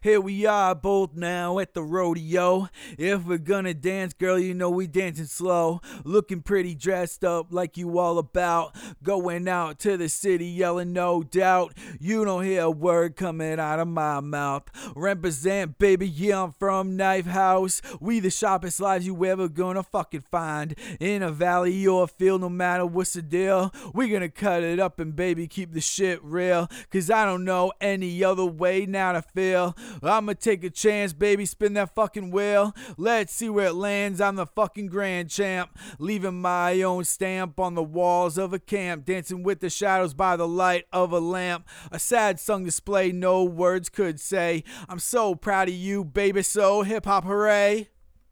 Here we are both now at the rodeo. If we're gonna dance, girl, you know we dancing slow. Looking pretty dressed up like you all about. Going out to the city yelling no doubt. You don't hear a word coming out of my mouth. Represent, baby, yeah, I'm from Knife House. We the sharpest lives you ever gonna fucking find. In a valley or a field, no matter what's the deal. We gonna cut it up and baby keep the shit real. Cause I don't know any other way now to feel. I'ma take a chance, baby, spin that fucking wheel. Let's see where it lands, I'm the fucking grand champ. Leaving my own stamp on the walls of a camp. Dancing with the shadows by the light of a lamp. A sad song display no words could say. I'm so proud of you, baby, so hip hop hooray.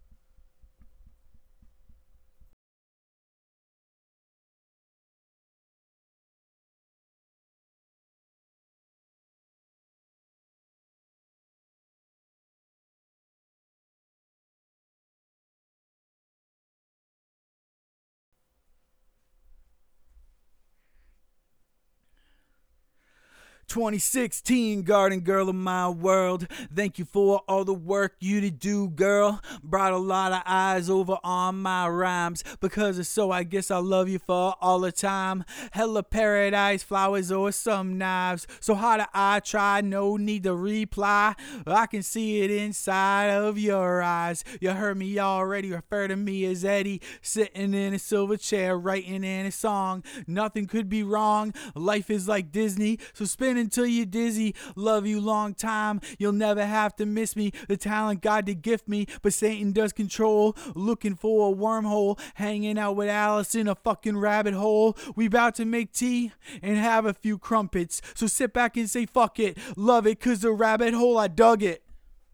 "2016, garden girl of my world. Thank you for all the work you did do, girl. Brought a lot of eyes over on my rhymes. Because of so, I guess I'll love you for all the time. Hella paradise, flowers, or some knives. So hard I try, no need to reply. I can see it inside of your eyes. You heard me already, refer to me as Eddie. Sitting in a silver chair, writing in a song. Nothing could be wrong. Life is like Disney, so spin until you're dizzy. Love you long time, you'll never have to miss me. The talent God did gift me, but Satan does control. Looking for a wormhole, hanging out with Alice in a fucking rabbit hole. We about to make tea and have a few crumpets. So sit back and say fuck it, love it, cause the rabbit hole I dug it.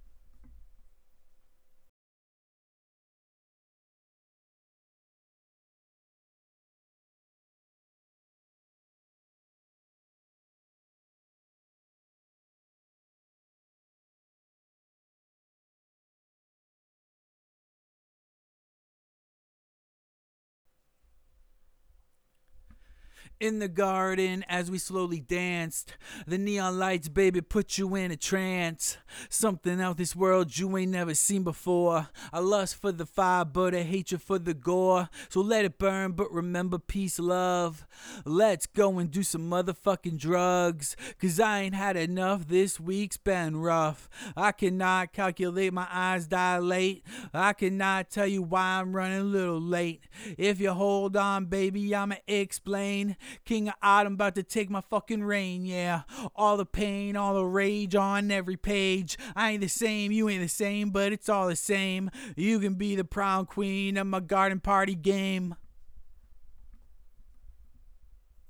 In the garden as we slowly danced. The neon lights, baby, put you in a trance. Something out this world you ain't never seen before. I lust for the fire, but a hatred for the gore. So let it burn, but remember peace, love. Let's go and do some motherfucking drugs. Cause I ain't had enough, this week's been rough. I cannot calculate, my eyes dilate. I cannot tell you why I'm running a little late. If you hold on, baby, I'ma explain. King of Autumn about to take my fucking reign, yeah. All the pain, all the rage on every page. I ain't the same, you ain't the same, but it's all the same. You can be the prom queen of my garden party game.